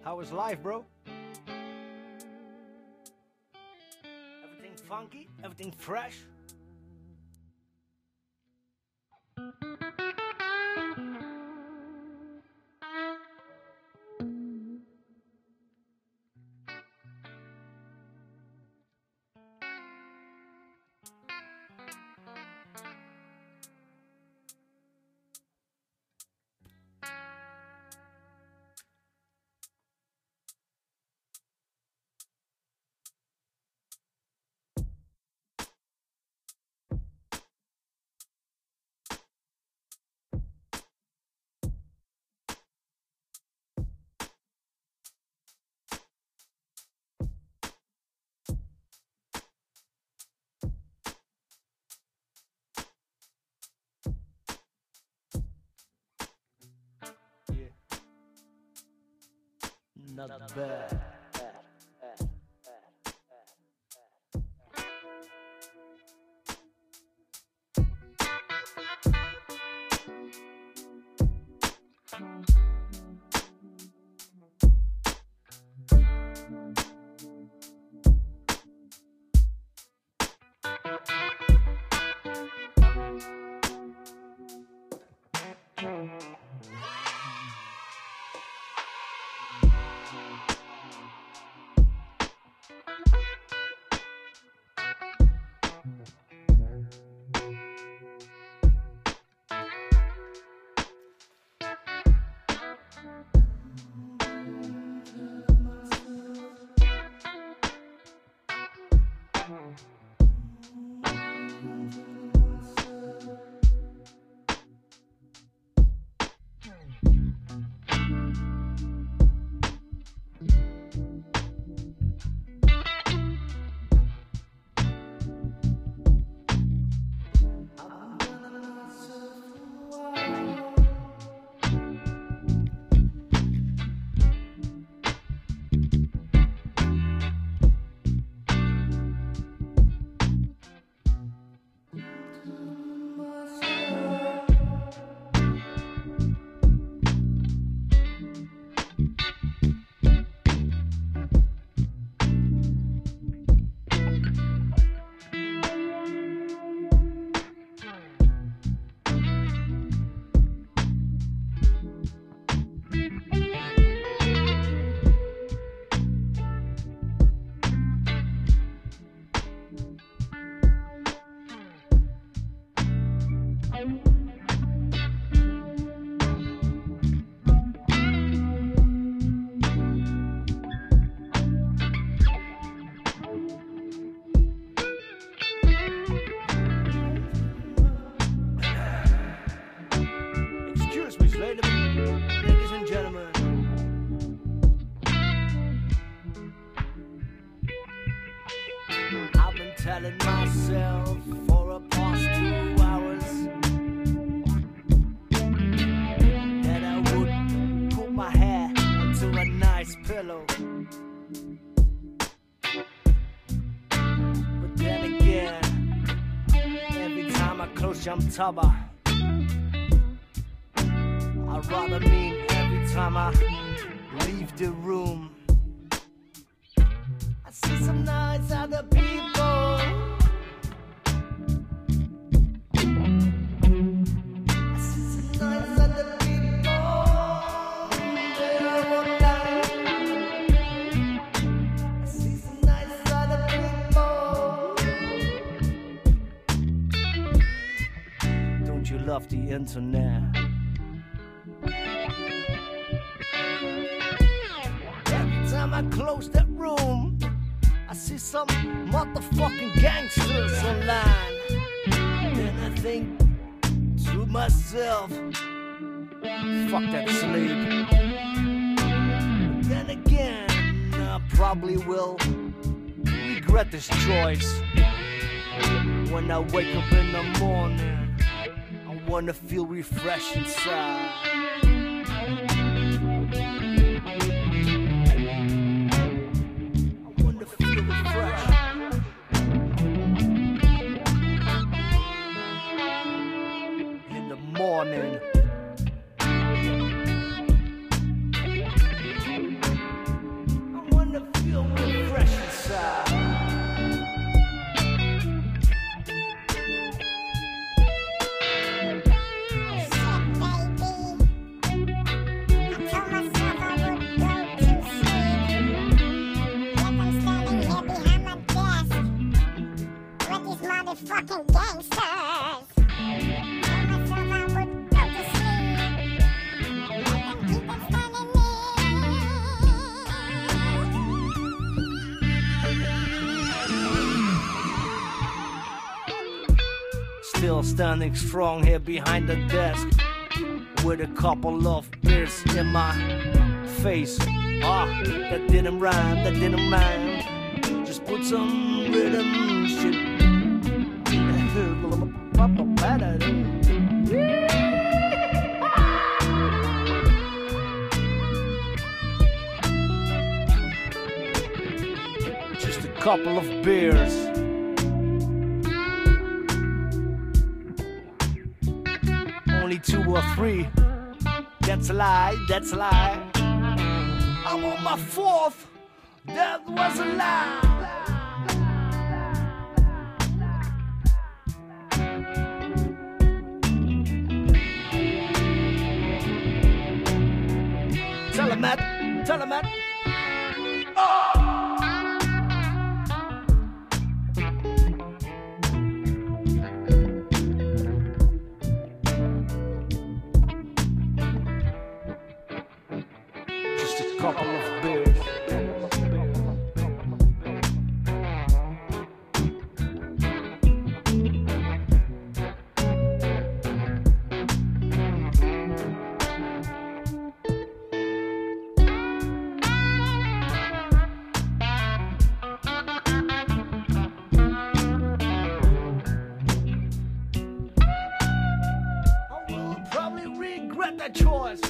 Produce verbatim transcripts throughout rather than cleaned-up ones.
How is life, bro? Everything funky? Everything fresh? Not bad. Ladies and gentlemen, I've been telling myself for the past two hours that I would put my hair into a nice pillow. But then again, every time I close Jump Tubber, I'd rather mean every time I leave the room. I see some nice other people. I see some nice other people. They are online. I see some nice other people. Don't you love the internet? Time I close that room, I see some motherfucking gangsters online. Then I think to myself, fuck that sleep. But then again, I probably will regret this choice. When I wake up in the morning, I wanna feel refreshed inside. Morning. standing strong here behind the desk with a couple of beers in my face. Ah, that didn't rhyme, that didn't rhyme. Just put some rhythm shit. Just a couple of beers. Only two or three. That's a lie, that's a lie. I'm on my fourth. That was a lie. Tell him, Matt. Tell him, Matt. Oh! Just a couple of beers. That choice.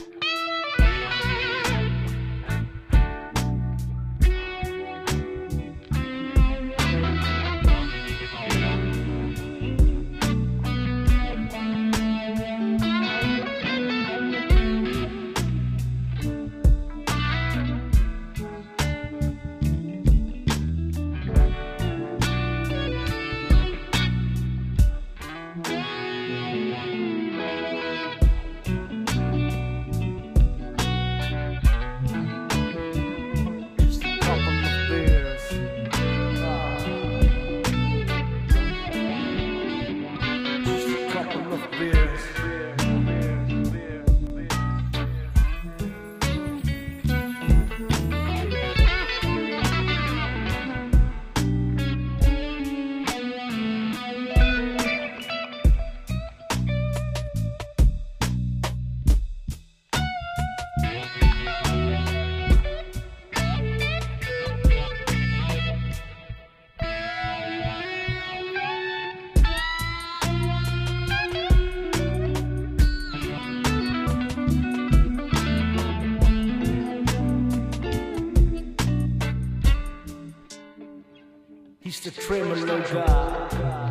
He's the tremolo guy.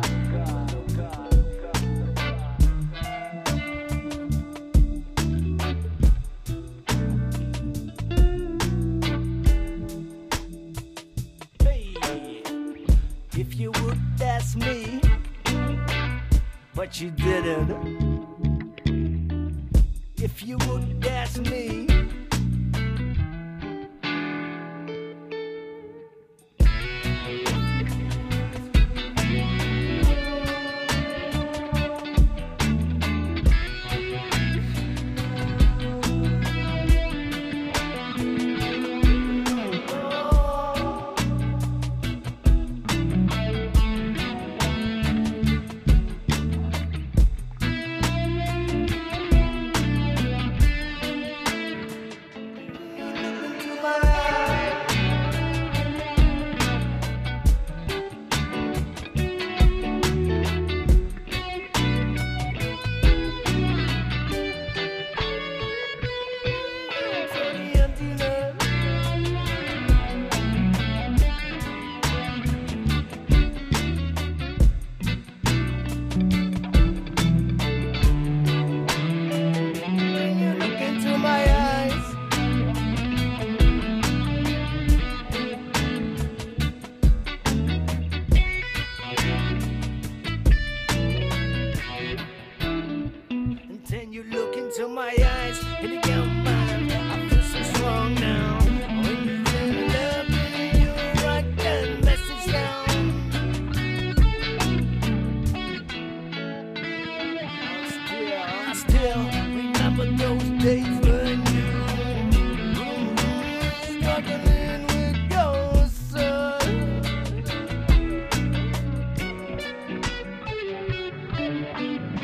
Hey, if you would ask me, but you didn't. If you would ask me. To my eyes, and you get mine. I feel so strong now. When you feel love, you write that message down. I still, I still remember those days when you struggling with your son.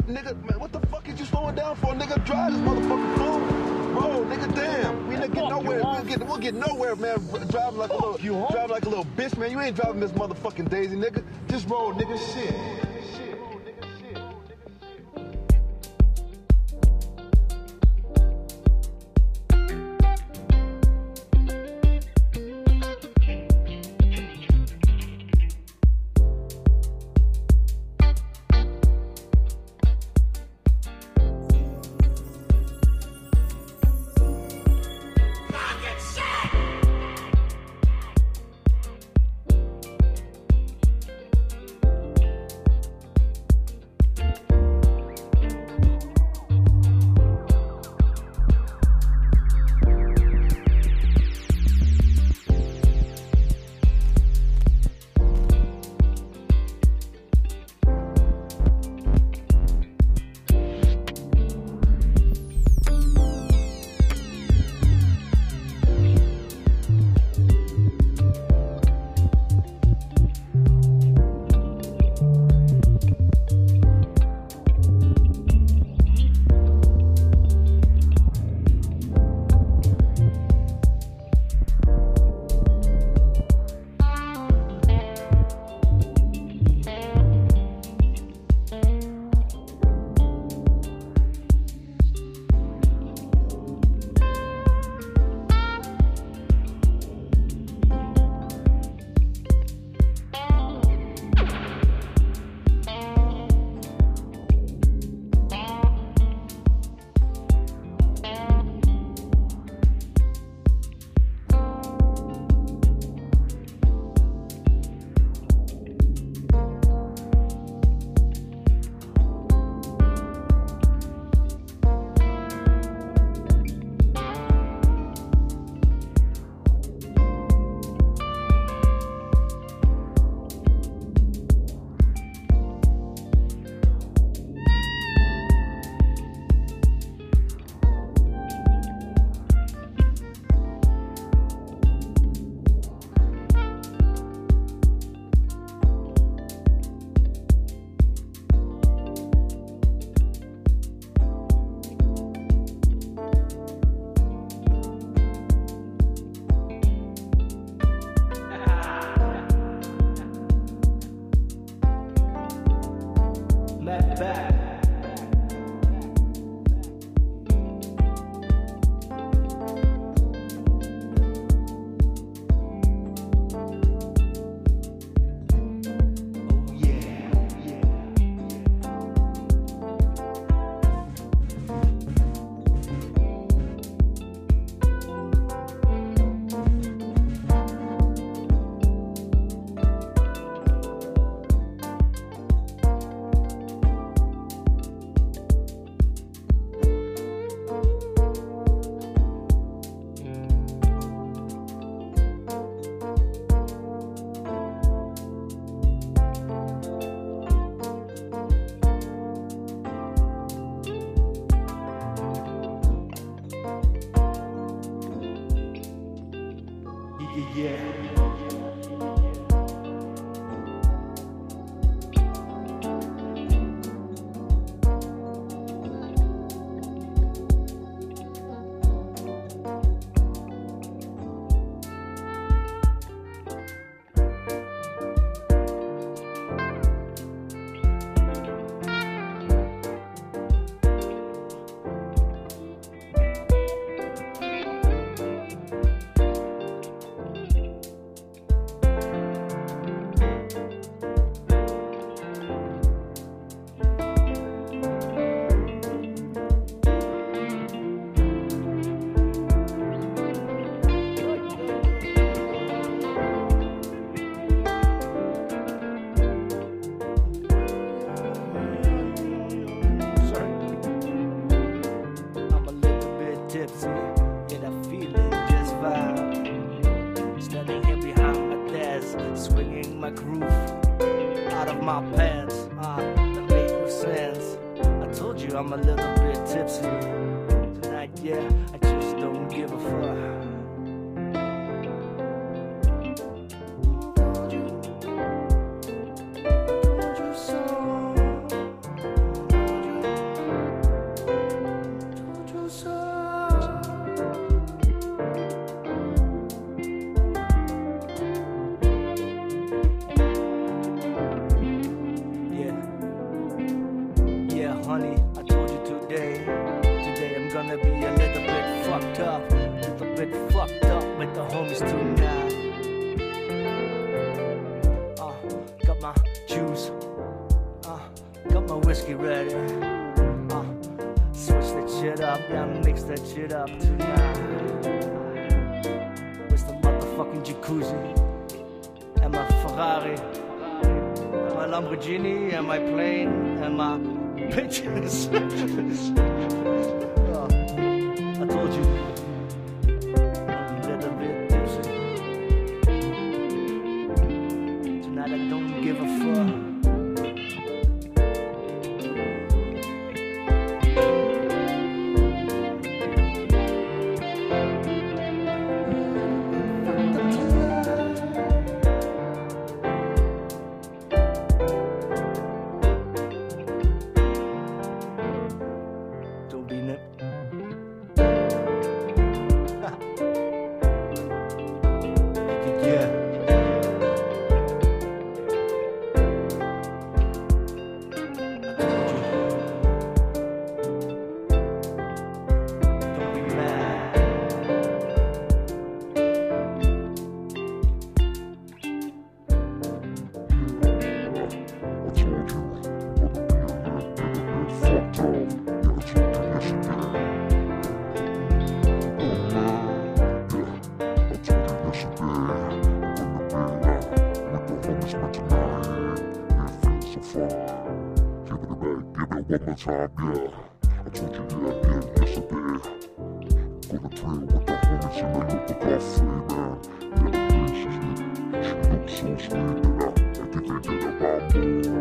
nigga, man, what the fuck is you slowing down for? Nigga, drive this motherfucker, fool. Bro, nigga, damn. We ain't get nowhere. We'll get, we'll get nowhere, man. Driving like a little, you drive like a little bitch, man. You ain't driving this motherfucking Daisy, nigga. Just roll, nigga, shit. my pants, ah, that made no sense. I told you I'm a little bit tipsy tonight, yeah, I just don't give a fuck. Told you so, told you honey, I told you today. Today I'm gonna be a little bit fucked up. Little bit fucked up with the homies tonight. Uh, got my juice. Uh, got my whiskey ready. Uh, switch that shit up, yeah, mix that shit up tonight. With the motherfucking jacuzzi. And my Ferrari. And my Lamborghini. And my plane. And my bitches. uh, I told you. I'm a little bit tipsy. Tonight I don't give a fuck. One more time, yeah. I told you, yeah, yeah, yesterday. Gonna trail with the homies in the local cafe, man. Yeah, the place is lit. She looks so sweet, and I, I think they did a mambo.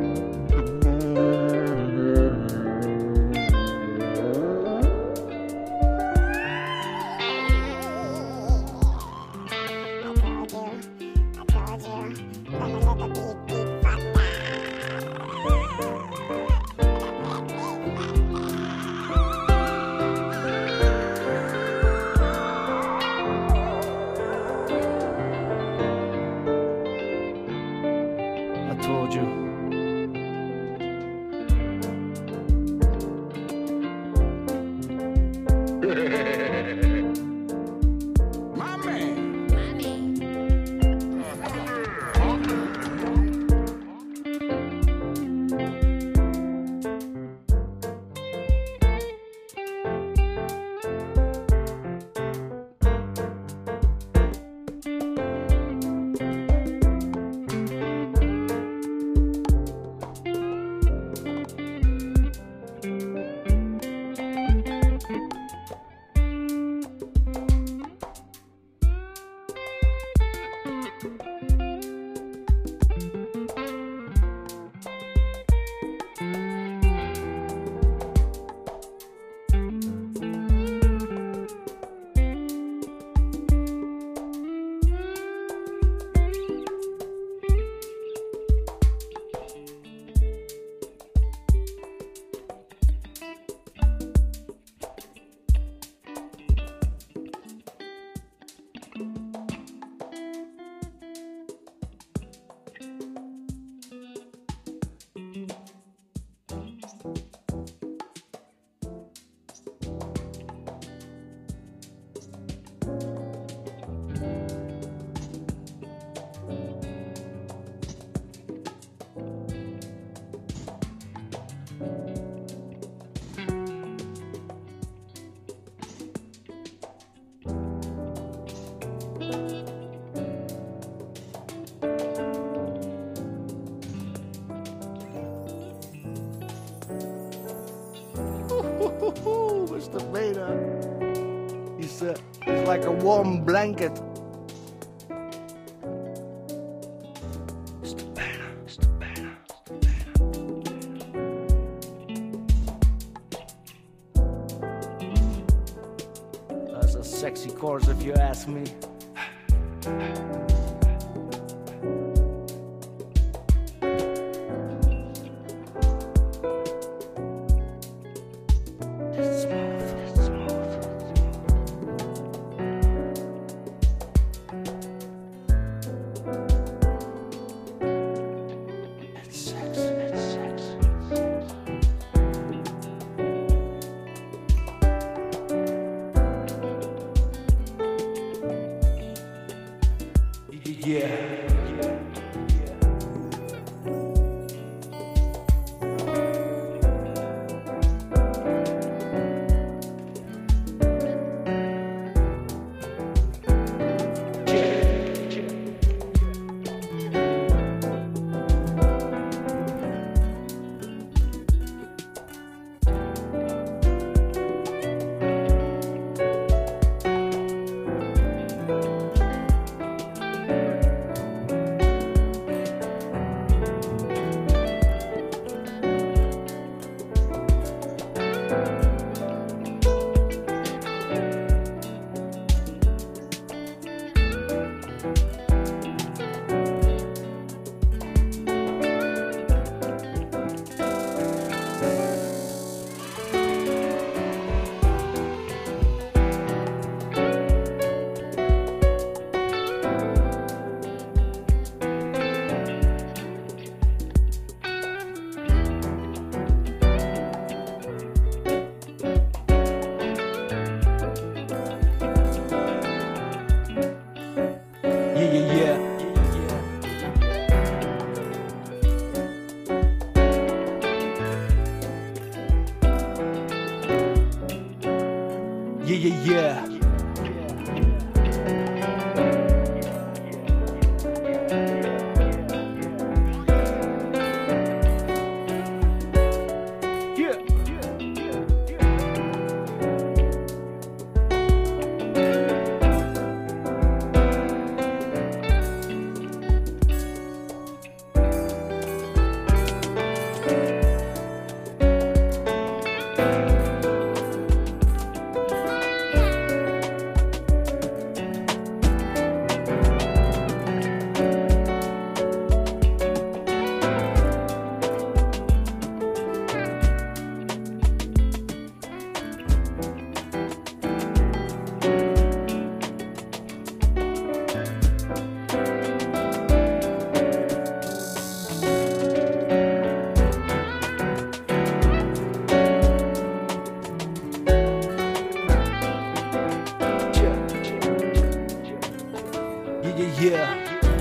Told you. My man. Mister Vader. He's, uh, he's like a warm blanket. Mister Vader, Mister Vader, Mister Vader. That's a sexy chorus if you ask me. yeah, yeah. Yeah.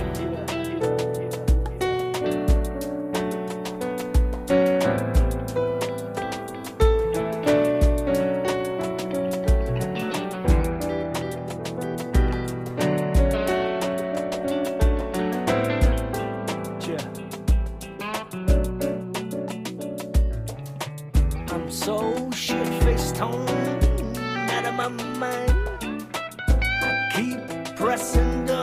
I'm so shit-faced, toned out of my mind. I keep pressing the